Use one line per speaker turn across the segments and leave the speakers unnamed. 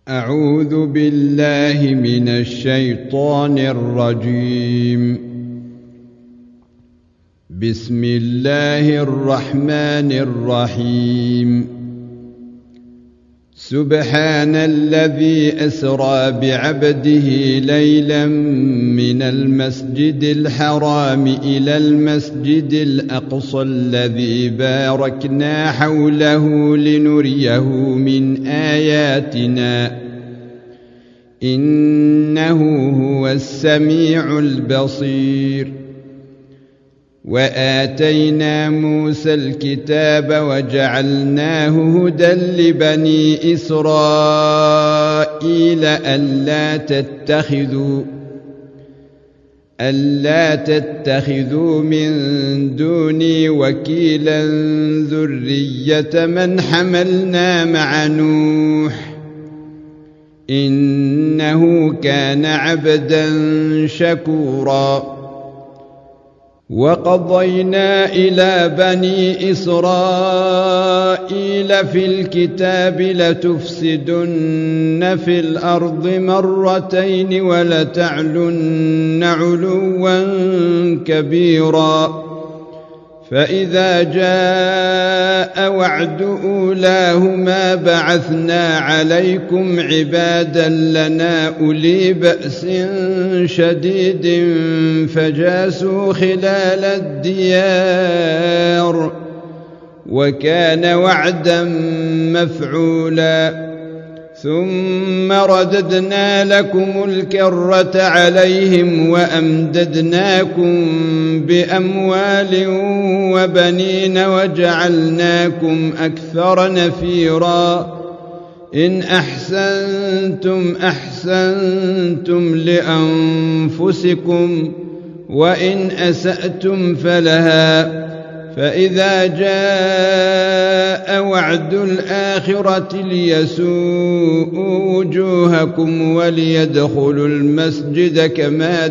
أعوذ بالله من الشيطان الرجيم. بسم الله الرحمن الرحيم. سبحان الذي أسرى بعبده ليلا من المسجد الحرام إلى المسجد الأقصى الذي باركنا حوله لنريه من آياتنا إنه هو السميع البصير. وآتينا موسى الكتاب وجعلناه هدى لبني إسرائيل ألا تتخذوا من دوني وكيلا ذرية من حملنا مع نوح إنه كان عبدا شكورا. وقضينا إلى بني إسرائيل في الكتاب لتفسدن في الأرض مرتين ولتعلن علوا كبيرا. فإذا جاء وعد أولاهما بعثنا عليكم عبادا لنا أولي بأس شديد فجاسوا خلال الديار وكان وعدا مفعولا. ثم رددنا لكم الكرة عليهم وأمددناكم بأموال وبنين وجعلناكم أكثر نفيرا. إن أحسنتم أحسنتم لأنفسكم وإن أسأتم فلها. فإذا جاء وعد الآخرة ليسوءوا وجوهكم وليدخلوا المسجد كما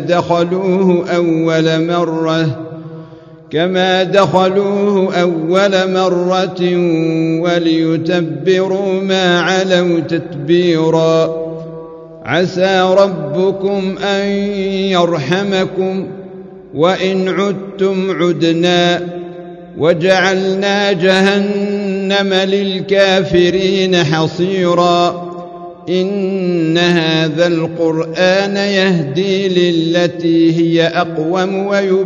دخلوه أول مرة وليتبروا ما علوا تتبيرا. عسى ربكم أن يرحمكم وإن عدتم عدنا وجعلنا جهنم للكافرين حصيرا. إن هذا القرآن يهدي للتي هي أقوم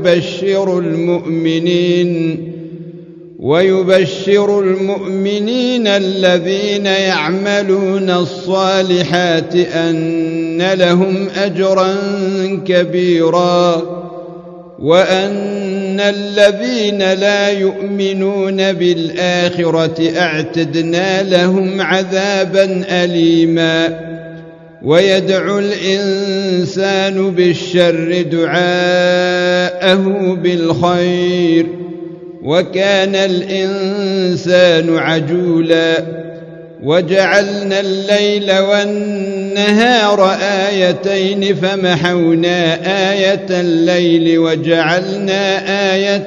ويبشر المؤمنين الذين يعملون الصالحات أن لهم أجرا كبيرا وأن الذين لا يؤمنون بالآخرة أعتدنا لهم عذابا أليما. ويدعو الإنسان بالشر دعاءه بالخير وكان الإنسان عجولا. وجعلنا الليل والنهار آيتين فمحونا آية الليل وجعلنا آية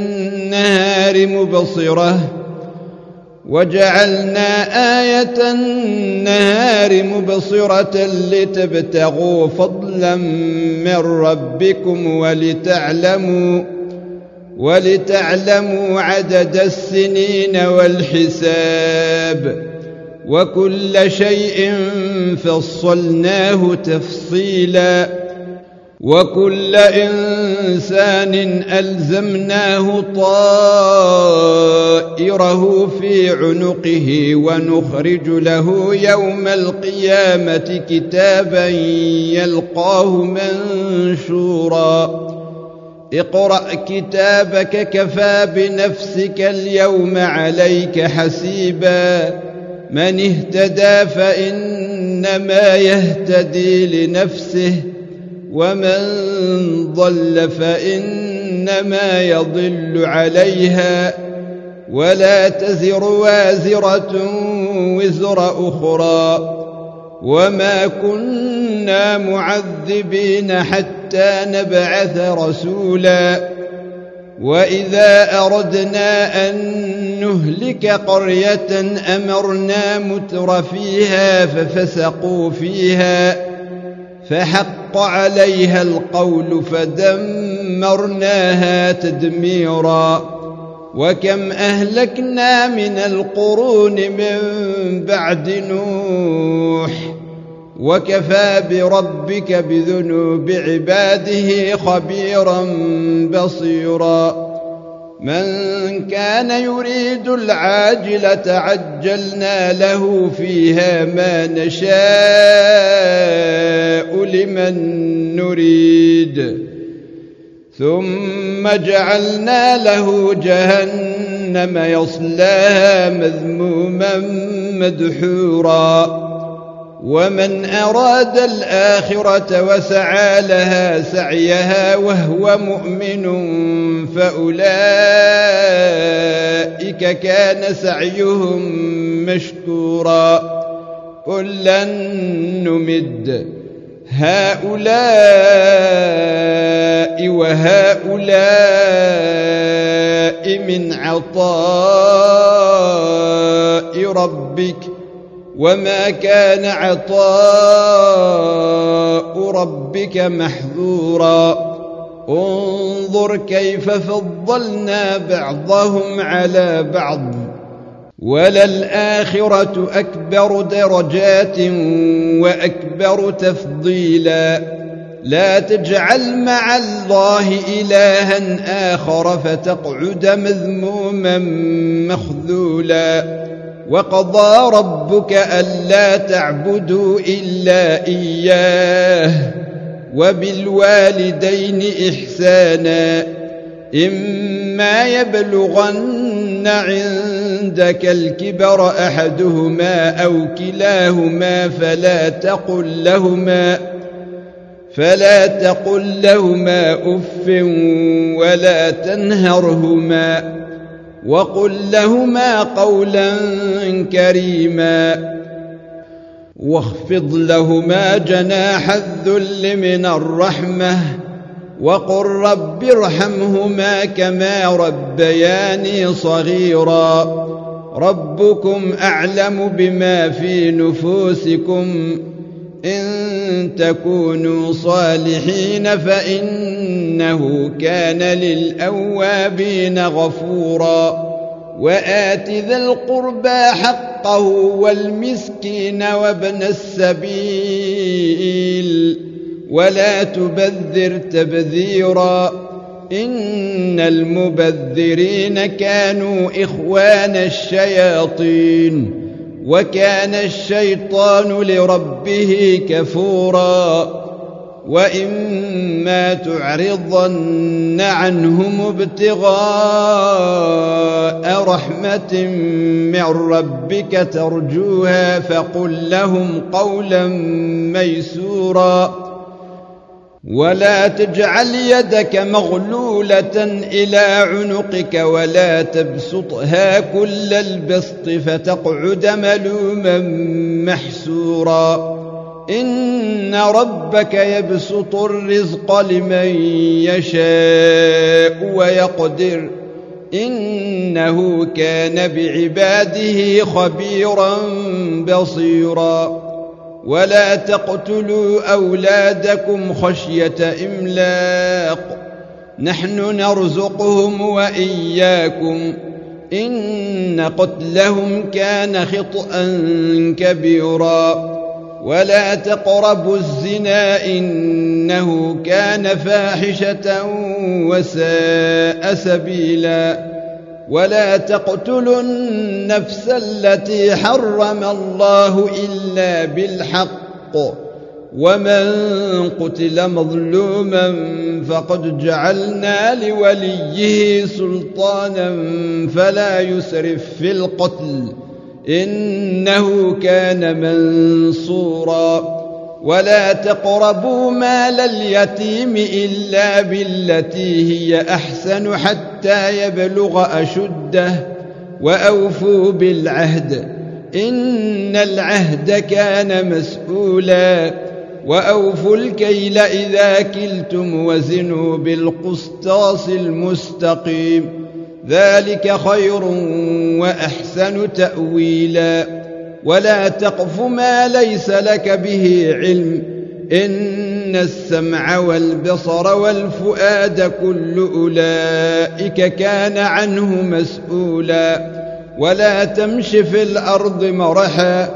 النهار مبصرة لتبتغوا فضلا من ربكم ولتعلموا عدد السنين والحساب وكل شيء فصلناه تفصيلا. وكل إنسان ألزمناه طائره في عنقه ونخرج له يوم القيامة كتابا يلقاه منشورا. اقرأ كتابك كفى بنفسك اليوم عليك حسيبا. من اهتدى فإنما يهتدي لنفسه ومن ضل فإنما يضل عليها ولا تزر وازرة وزر أخرى. وما كنا معذبين حتى نبعث رسولا. وإذا أردنا أن نهلك قرية أمرنا متر فيها ففسقوا فيها فحق عليها القول فدمرناها تدميرا وكم أهلكنا من القرون من بعد نوح وكفى بربك بذنوب عباده خبيرا بصيرا من كان يريد العاجلة عجلنا له فيها ما نشاء لمن نريد ثم جعلنا له جهنم يصلاها مذموما مدحورا ومن أراد الآخرة وسعى لها سعيها وهو مؤمن فأولئك كان سعيهم مشكورا كلا نمد هؤلاء وهؤلاء من عطاء ربك وما كان عطاء ربك محظورا انظر كيف فضلنا بعضهم على بعض وللآخرة أكبر درجات وأكبر تفضيلا لا تجعل مع الله إلها آخر فتقعد مذموما مخذولا وقضى ربك ألا تعبدوا إلا إياه وبالوالدين إحسانا إما يبلغن عندك الكبر أحدهما أو كلاهما فلا تقل لهما أف ولا تنهرهما وقل لهما قولا كريما واخفض لهما جناح الذل من الرحمة وقل رب ارحمهما كما ربياني صغيرا ربكم أعلم بما في نفوسكم إن تكونوا صالحين فإنه كان للأوابين غفورا وآت ذا القربى حقه والمسكين وابن السبيل ولا تبذر تبذيرا إن المبذرين كانوا إخوان الشياطين وكان الشيطان لربه كفورا وإما تعرضن عنهم ابتغاء رحمة من ربك ترجوها فقل لهم قولا ميسورا ولا تجعل يدك مغلولة إلى عنقك ولا تبسطها كل البسط فتقعد ملوما محسورا إن ربك يبسط الرزق لمن يشاء ويقدر إنه كان بعباده خبيرا بصيرا ولا تقتلوا أولادكم خشية إملاق نحن نرزقهم وإياكم إن قتلهم كان خطأ كبيرا ولا تقربوا الزنا إنه كان فاحشة وساء سبيلا ولا تقتلوا النفس التي حرم الله إلا بالحق ومن قتل مظلوما فقد جعلنا لوليه سلطانا فلا يسرف في القتل إنه كان منصورا ولا تقربوا مال اليتيم إلا بالتي هي أحسن حتى يبلغ أشده وأوفوا بالعهد إن العهد كان مسؤولا وأوفوا الكيل إذا كلتم وزنوا بالقسطاس المستقيم ذلك خير وأحسن تأويلا ولا تقف ما ليس لك به علم إن السمع والبصر والفؤاد كل أولئك كان عنه مسؤولا ولا تمش في الأرض مرحا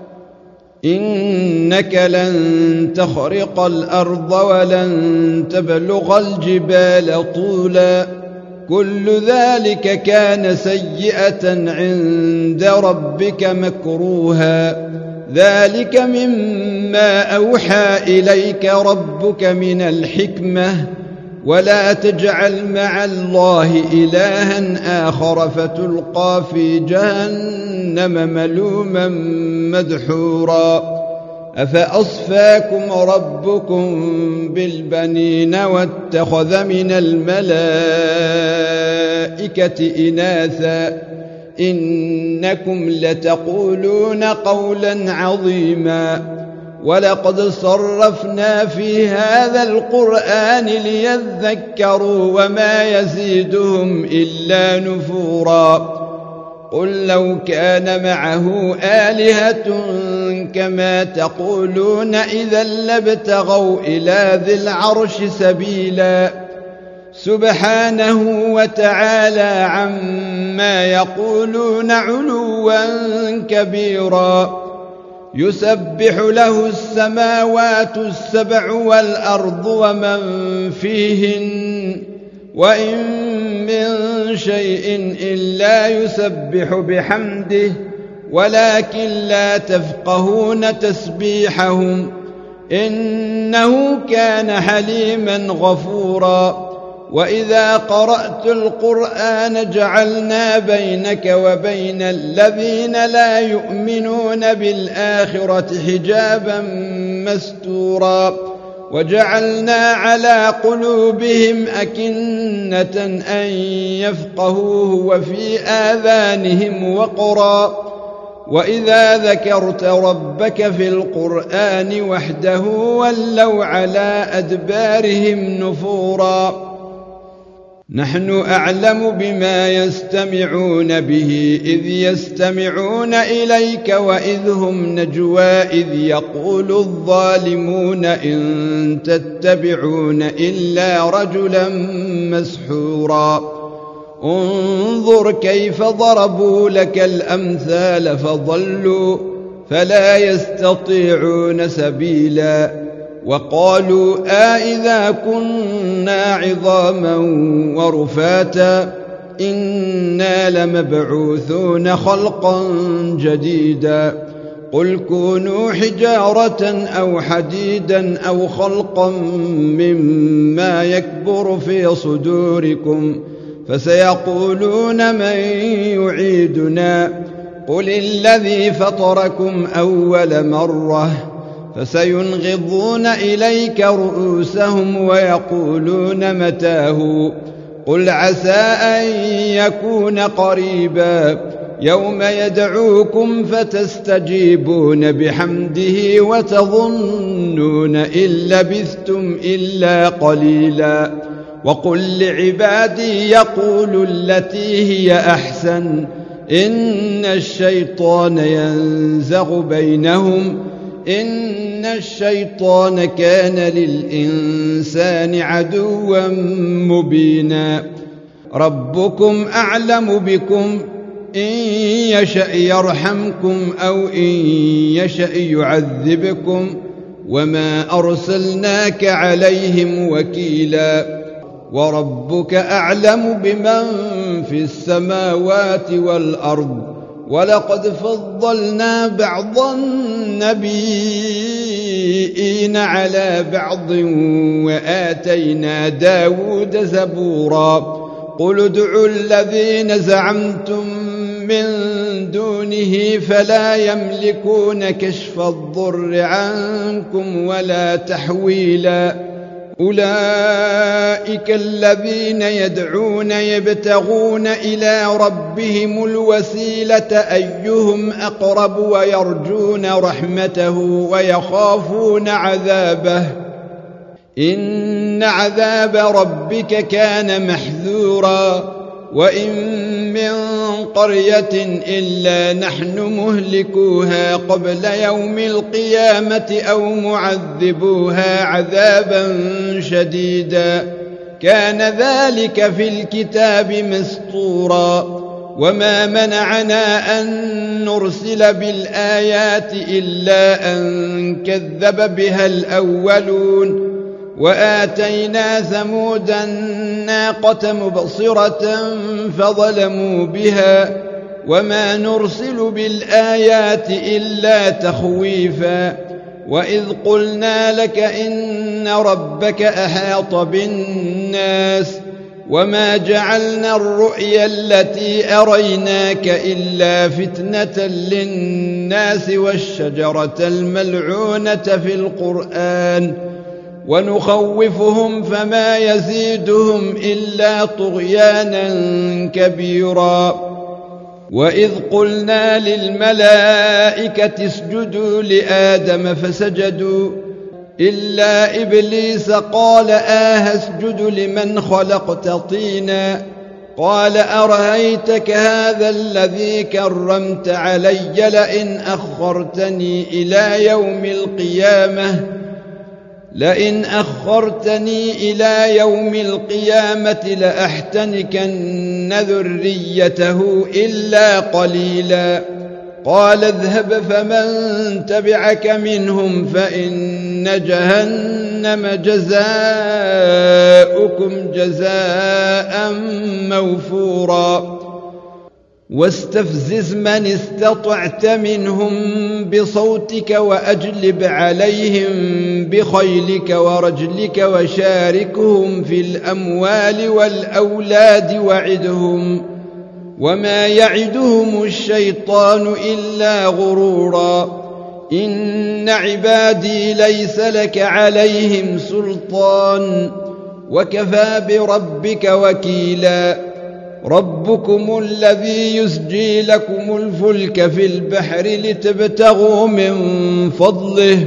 إنك لن تخرق الأرض ولن تبلغ الجبال طولا كل ذلك كان سيئة عند ربك مكروها ذلك مما أوحى إليك ربك من الحكمة ولا تجعل مع الله إلها آخر فتلقى في جهنم ملوما مدحورا أفأصفاكم ربكم بالبنين واتخذ من الملائكة إناثا إنكم لتقولون قولا عظيما ولقد صرفنا في هذا القرآن ليذكروا وما يزيدهم إلا نفورا قل لو كان معه آلهة كما تقولون إذا لابتغوا إلى ذي العرش سبيلا سبحانه وتعالى عما يقولون علوا كبيرا يسبح له السماوات السبع والأرض ومن فيهن وإن من شيء إلا يسبح بحمده ولكن لا تفقهون تسبيحهم إنه كان حليما غفورا وإذا قرأت القرآن جعلنا بينك وبين الذين لا يؤمنون بالآخرة حجابا مستورا وجعلنا على قلوبهم أكنة أن يفقهوه وفي آذانهم وقرا وإذا ذكرت ربك في القرآن وحده ولوا على أدبارهم نفورا نحن أعلم بما يستمعون به إذ يستمعون إليك وإذ هم نجوى إذ يقول الظالمون إن تتبعون إلا رجلا مسحورا انظر كيف ضربوا لك الأمثال فضلوا فلا يستطيعون سبيلا وقالوا أإذا كنا عظاما ورفاتا إنا لمبعوثون خلقا جديدا قل كونوا حجارة أو حديدا أو خلقا مما يكبر في صدوركم فسيقولون من يعيدنا قل الذي فطركم أول مرة فسينغضون إليك رؤوسهم ويقولون متاه قل عسى أن يكون قريبا يوم يدعوكم فتستجيبون بحمده وتظنون إن لبثتم إلا قليلا وقل لعبادي يقولوا التي هي أحسن إن الشيطان ينزغ بينهم إن الشيطان كان للإنسان عدوا مبينا ربكم أعلم بكم إن يشأ يرحمكم أو إن يشأ يعذبكم وما أرسلناك عليهم وكيلا وربك أعلم بمن في السماوات والأرض ولقد فضلنا بعض النبيين على بعض وآتينا داود زبورا قل ادعوا الذين زعمتم من دونه فلا يملكون كشف الضر عنكم ولا تحويلا أولئك الذين يدعون يبتغون إلى ربهم الوسيلة أيهم أقرب ويرجون رحمته ويخافون عذابه إن عذاب ربك كان محذورا وإن من قرية إلا نحن مهلكوها قبل يوم القيامة أو معذبوها عذابا شديدا كان ذلك في الكتاب مسطورا وما منعنا أن نرسل بالآيات إلا أن كذب بها الأولون وآتينا ثمود الناقة مبصرة فظلموا بها وما نرسل بالآيات إلا تخويفا وإذ قلنا لك إن ربك أحاط بالناس وما جعلنا الرؤيا التي أريناك إلا فتنة للناس والشجرة الملعونة في القرآن ونخوفهم فما يزيدهم إلا طغيانا كبيرا وإذ قلنا للملائكة اسجدوا لآدم فسجدوا إلا إبليس قال أسجد لمن خلقت طينا قال أرأيتك هذا الذي كرمت علي لئن أخرتني إلى يوم القيامة لأحتنكن ذريته إلا قليلا قال اذهب فمن تبعك منهم فإن جهنم جزاؤكم جزاء موفورا واستفزز من استطعت منهم بصوتك وأجلب عليهم بخيلك ورجلك وشاركهم في الأموال والأولاد وعدهم وما يعدهم الشيطان إلا غرورا إن عبادي ليس لك عليهم سلطان وكفى بربك وكيلا ربكم الذي يسجي لكم الفلك في البحر لتبتغوا من فضله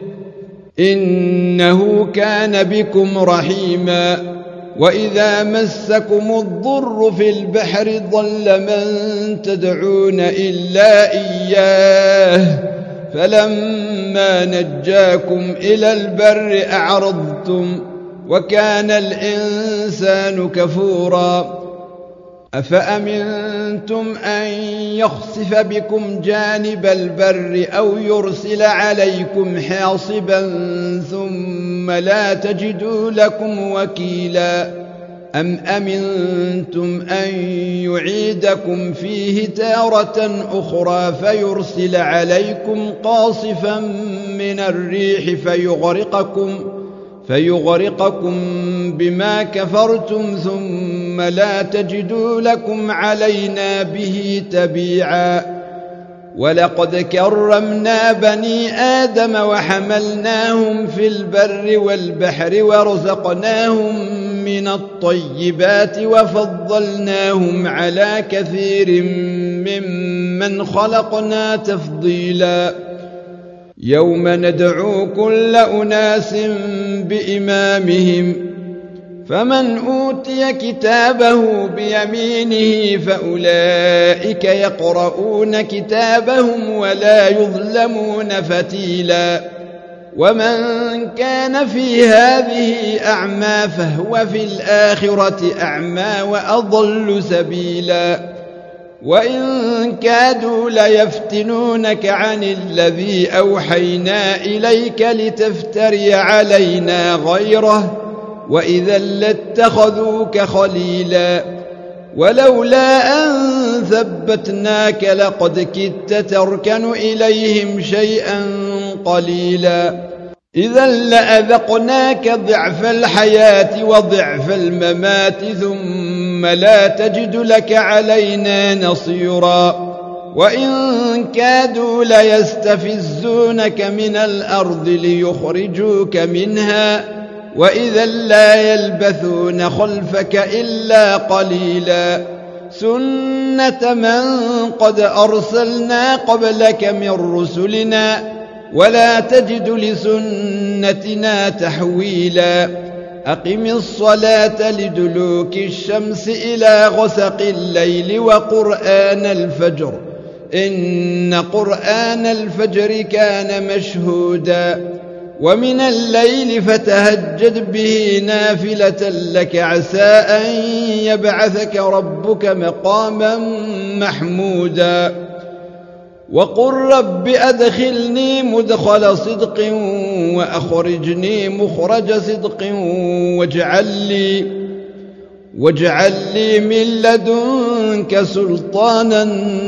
إنه كان بكم رحيما وإذا مسكم الضر في البحر ضل من تدعون إلا إياه فلما نجاكم إلى البر أعرضتم وكان الإنسان كفورا أفأمنتم أن يخسف بكم جانب البر أو يرسل عليكم حاصبا ثم لا تجدوا لكم وكيلا أم أمنتم أن يعيدكم فيه تارة أخرى فيرسل عليكم قاصفا من الريح فيغرقكم بما كفرتم ثم لا تجدوا لكم علينا به تبيعا ولقد كرمنا بني آدم وحملناهم في البر والبحر ورزقناهم من الطيبات وفضلناهم على كثير ممن خلقنا تفضيلا يوم ندعو كل أناس بإمامهم فمن أوتي كتابه بيمينه فأولئك يقرؤون كتابهم ولا يظلمون فتيلا ومن كان في هذه أعمى فهو في الآخرة أعمى وأضل سبيلا وإن كادوا ليفتنونك عن الذي أوحينا إليك لتفتري علينا غيره وإذا لاتخذوك خليلا ولولا أن ثبتناك لقد كدت تركن إليهم شيئا قليلا إذا لأذقناك ضعف الحياة وضعف الممات ثم لا تجد لك علينا نصيرا وإن كادوا ليستفزونك من الأرض ليخرجوك منها وإذا لا يلبثون خلفك إلا قليلا سنة من قد أرسلنا قبلك من رسلنا ولا تجد لسنتنا تحويلا أقم الصلاة لدلوك الشمس إلى غسق الليل وقرآن الفجر إن قرآن الفجر كان مشهودا ومن الليل فتهجد به نافلة لك عسى أن يبعثك ربك مقاما محمودا وقل رب أدخلني مدخل صدق وأخرجني مخرج صدق واجعل لي من لدنك سلطانا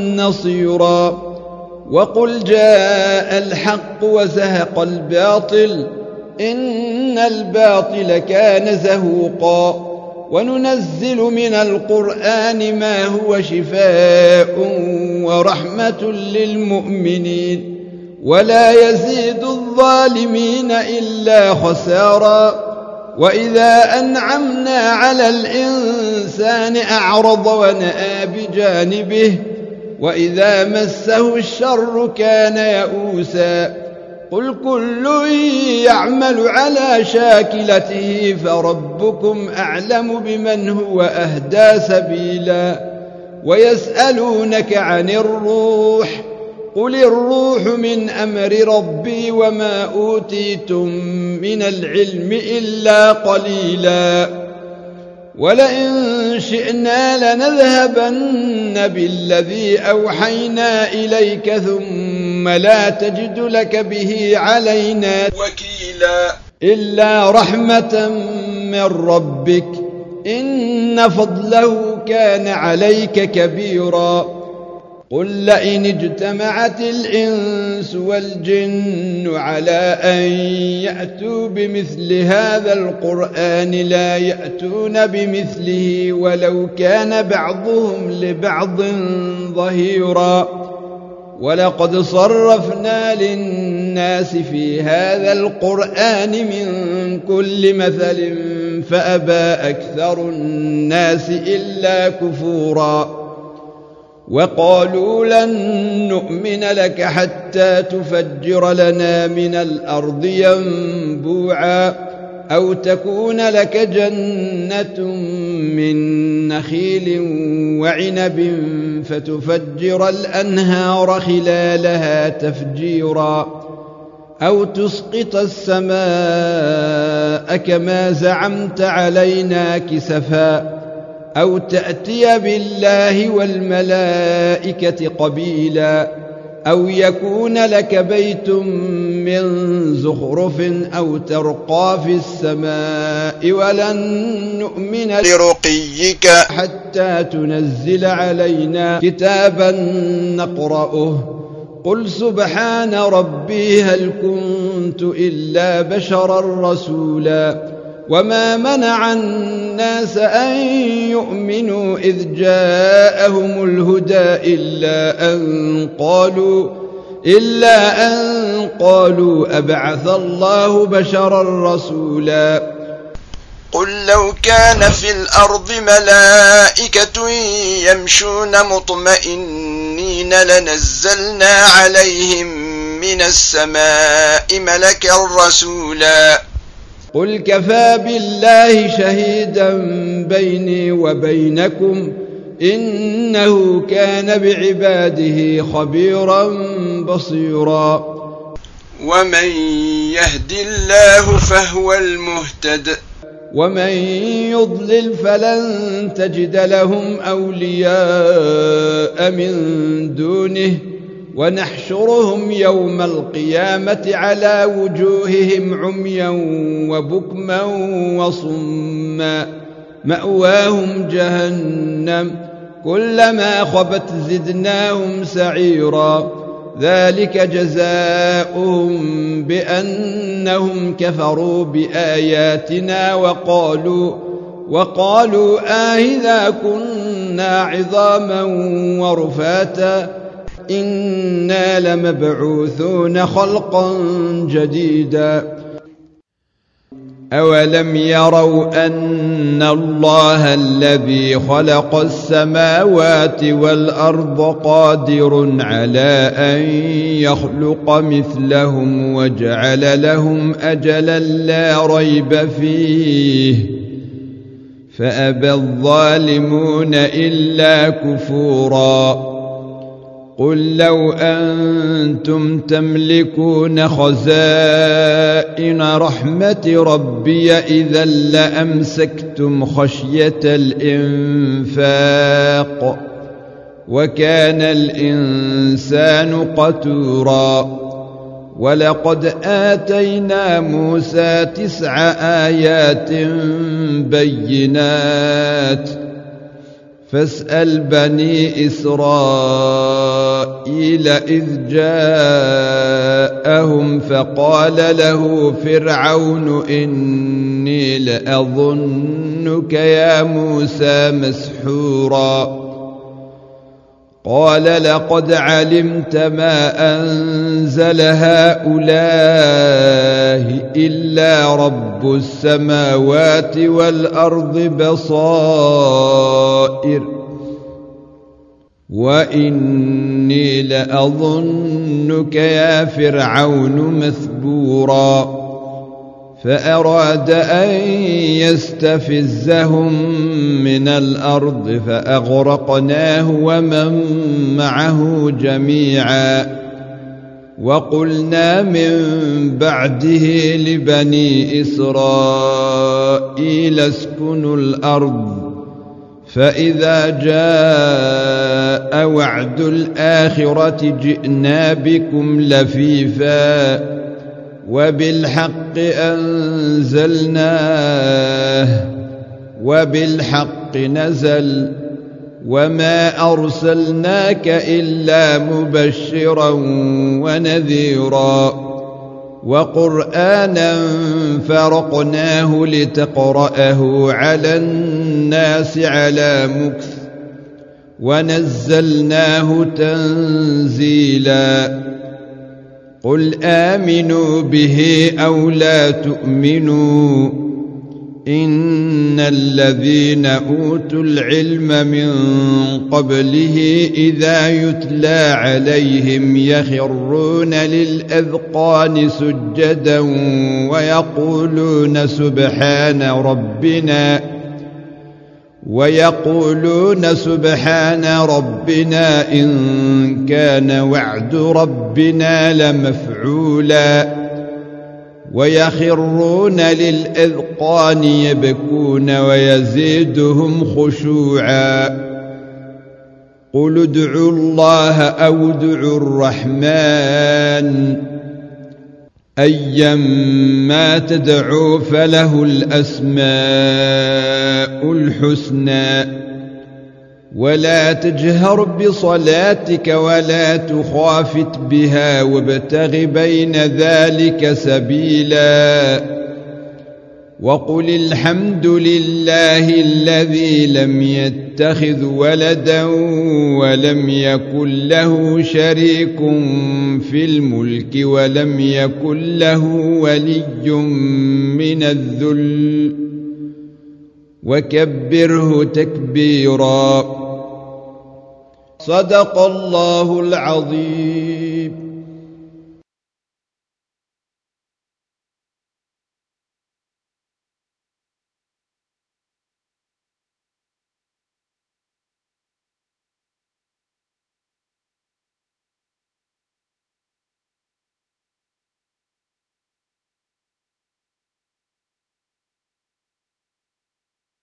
نصيرا وقل جاء الحق وزهق الباطل إن الباطل كان زهوقا وننزل من القرآن ما هو شفاء ورحمة للمؤمنين ولا يزيد الظالمين إلا خسارا وإذا أنعمنا على الإنسان أعرض ونأى بجانبه وإذا مسه الشر كان يئوسا قل كل يعمل على شاكلته فربكم أعلم بمن هو أهدى سبيلا ويسألونك عن الروح قل الروح من أمر ربي وما أوتيتم من العلم إلا قليلا ولئن شئنا لنذهبن بالذي أوحينا إليك ثم لا تجد لك به علينا وكيلا إلا رحمة من ربك إن فضله كان عليك كبيرا قل لئن اجتمعت الإنس والجن على أن يأتوا بمثل هذا القرآن لا يأتون بمثله ولو كان بعضهم لبعض ظهيرا ولقد صرفنا للناس في هذا القرآن من كل مثل فأبى أكثر الناس إلا كفورا وقالوا لن نؤمن لك حتى تفجر لنا من الأرض ينبوعا أو تكون لك جنة من نخيل وعنب فتفجر الأنهار خلالها تفجيرا أو تسقط السماء كما زعمت علينا كسفا أو تأتي بالله والملائكة قبيلا أو يكون لك بيت من زخرف أو ترقى في السماء ولن نؤمن لرقيك حتى تنزل علينا كتابا نقرأه قل سبحان ربي هل كنت إلا بشرا رسولا وما منع الناس أن يؤمنوا إذ جاءهم الهدى إلا أن قالوا أبعث الله بشرا رسولا
قل لو كان في الأرض ملائكة يمشون مطمئنين لنزلنا عليهم من السماء ملكا رسولا
قل كفى بالله شهيدا بيني وبينكم إنه كان بعباده خبيرا بصيرا
ومن يهد الله فهو المهتد
ومن يضلل فلن تجد لهم أولياء من دونه ونحشرهم يوم القيامة على وجوههم عميا وبكما وصما مأواهم جهنم كلما خبت زدناهم سعيرا ذلك جزاؤهم بأنهم كفروا بآياتنا وقالوا آئذا كنا عظاما ورفاتا إنا لمبعوثون خلقا جديدا أولم يروا أن الله الذي خلق السماوات والأرض قادر على أن يخلق مثلهم وجعل لهم أجلا لا ريب فيه فأبى الظالمون إلا كفورا قل لو أنتم تملكون خزائن رحمة ربي إذا لأمسكتم خشية الإنفاق وكان الإنسان قتورا ولقد آتينا موسى 9 آيات بينات فاسأل بني إسرائيل إذ جاءهم فقال له فرعون إني لأظنك يا موسى مسحورا قال لقد علمت ما أنزل هؤلاء إلا رب السماوات والأرض بصائر وإني لأظنك يا فرعون مثبورا فأراد أن يستفزهم من الأرض فأغرقناه ومن معه جميعا وقلنا من بعده لبني إسرائيل اسكنوا الأرض فإذا جاء وعد الآخرة جئنا بكم لفيفا وبالحق أنزلناه وبالحق نزل وما أرسلناك إلا مبشرا ونذيرا وقرآنا فرقناه لتقرأه على الناس على مكث ونزلناه تنزيلا قل آمنوا به أو لا تؤمنوا إن الذين أوتوا العلم من قبله إذا يتلى عليهم يخرون للأذقان سجدا ويقولون سبحان ربنا إن كان وعد ربنا لمفعولا ويخرون للأذقان يبكون ويزيدهم خشوعا قل ادعوا الله أو ادعوا الرحمن أيما تدعوا فله الأسماء الحسنى ولا تجهر بصلاتك ولا تخافت بها وابتغ بين ذلك سبيلا وقل الحمد لله الذي لم يتخذ ولدا ولم يكن له شريك في الملك ولم يكن له ولي من الذل وكبره تكبيرا صدق الله العظيم.